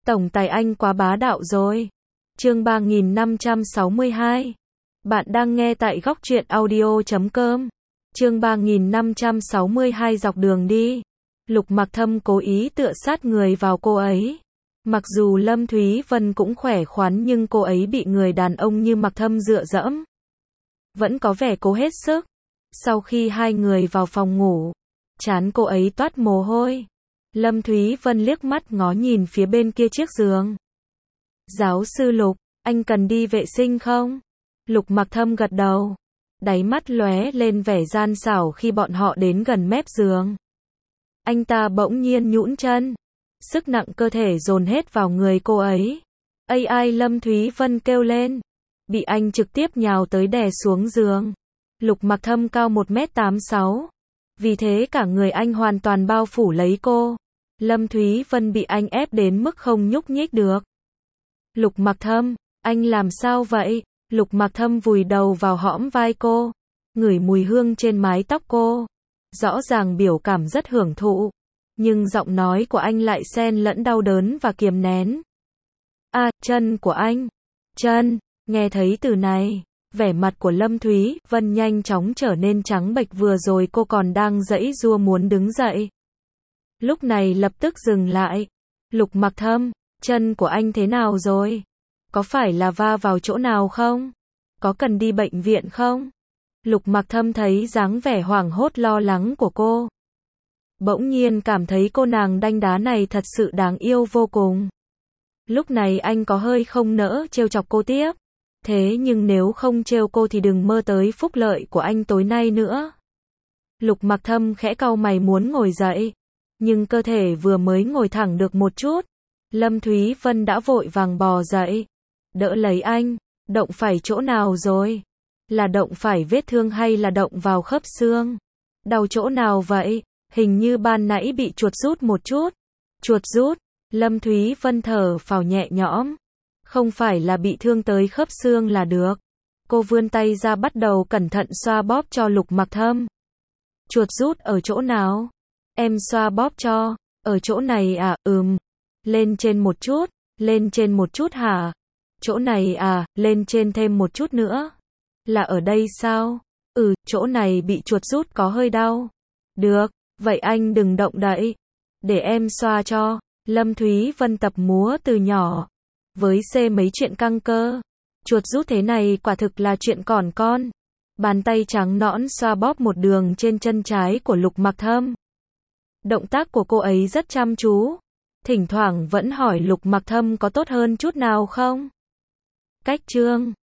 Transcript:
Tổng tài anh quá bá đạo rồi. Chương 3562. Bạn đang nghe tại góc truyện audio.com. Chương 3562 dọc đường đi. Lục Mặc Thâm cố ý tựa sát người vào cô ấy. Mặc dù Lâm Thúy Vân cũng khỏe khoắn nhưng cô ấy bị người đàn ông như Mặc Thâm dựa dẫm. Vẫn có vẻ cố hết sức. Sau khi hai người vào phòng ngủ, trán cô ấy toát mồ hôi. Lâm Thúy Vân liếc mắt ngó nhìn phía bên kia chiếc giường. Giáo sư Lục, anh cần đi vệ sinh không? Lục Mặc Thâm gật đầu. Đáy mắt lóe lên vẻ gian xảo khi bọn họ đến gần mép giường. Anh ta bỗng nhiên nhũn chân. Sức nặng cơ thể dồn hết vào người cô ấy. Ai Lâm Thúy Vân kêu lên. Bị anh trực tiếp nhào tới đè xuống giường. Lục Mặc Thâm cao 1m86. Vì thế cả người anh hoàn toàn bao phủ lấy cô. Lâm Thúy Vân bị anh ép đến mức không nhúc nhích được. Lục Mặc Thâm, anh làm sao vậy? Lục Mặc Thâm vùi đầu vào hõm vai cô, ngửi mùi hương trên mái tóc cô. Rõ ràng biểu cảm rất hưởng thụ, nhưng giọng nói của anh lại xen lẫn đau đớn và kiềm nén. Chân của anh. Chân, nghe thấy từ này, vẻ mặt của Lâm Thúy Vân nhanh chóng trở nên trắng bệch, vừa rồi cô còn đang giãy giụa muốn đứng dậy. Lúc này lập tức dừng lại. Lục Mặc Thâm, chân của anh thế nào rồi? Có phải là va vào chỗ nào không? Có cần đi bệnh viện không? Lục Mặc Thâm thấy dáng vẻ hoảng hốt lo lắng của cô. Bỗng nhiên cảm thấy cô nàng đanh đá này thật sự đáng yêu vô cùng. Lúc này anh có hơi không nỡ trêu chọc cô tiếp. Thế nhưng nếu không trêu cô thì đừng mơ tới phúc lợi của anh tối nay nữa. Lục Mặc Thâm khẽ cau mày muốn ngồi dậy. Nhưng cơ thể vừa mới ngồi thẳng được một chút, Lâm Thúy Vân đã vội vàng bò dậy. Đỡ lấy anh. Động phải chỗ nào rồi? Là động phải vết thương hay là động vào khớp xương? Đau chỗ nào vậy? Hình như ban nãy bị chuột rút một chút. Chuột rút? Lâm Thúy Vân thở phào nhẹ nhõm. Không phải là bị thương tới khớp xương là được. Cô vươn tay ra bắt đầu cẩn thận xoa bóp cho Lục Mặc Thâm. Chuột rút ở chỗ nào? Em xoa bóp cho. Ở chỗ này à? Lên trên một chút. Lên trên một chút hả? Chỗ này à? Lên trên thêm một chút nữa. Là ở đây sao? Chỗ này bị chuột rút có hơi đau. Được, vậy anh đừng động đậy. Để em xoa cho. Lâm Thúy Vân tập múa từ nhỏ. Với mấy chuyện căng cơ. Chuột rút thế này quả thực là chuyện còn con. Bàn tay trắng nõn xoa bóp một đường trên chân trái của Lục Mặc Thâm. Động tác của cô ấy rất chăm chú. Thỉnh thoảng vẫn hỏi Lục Mặc Thâm có tốt hơn chút nào không? Cách chương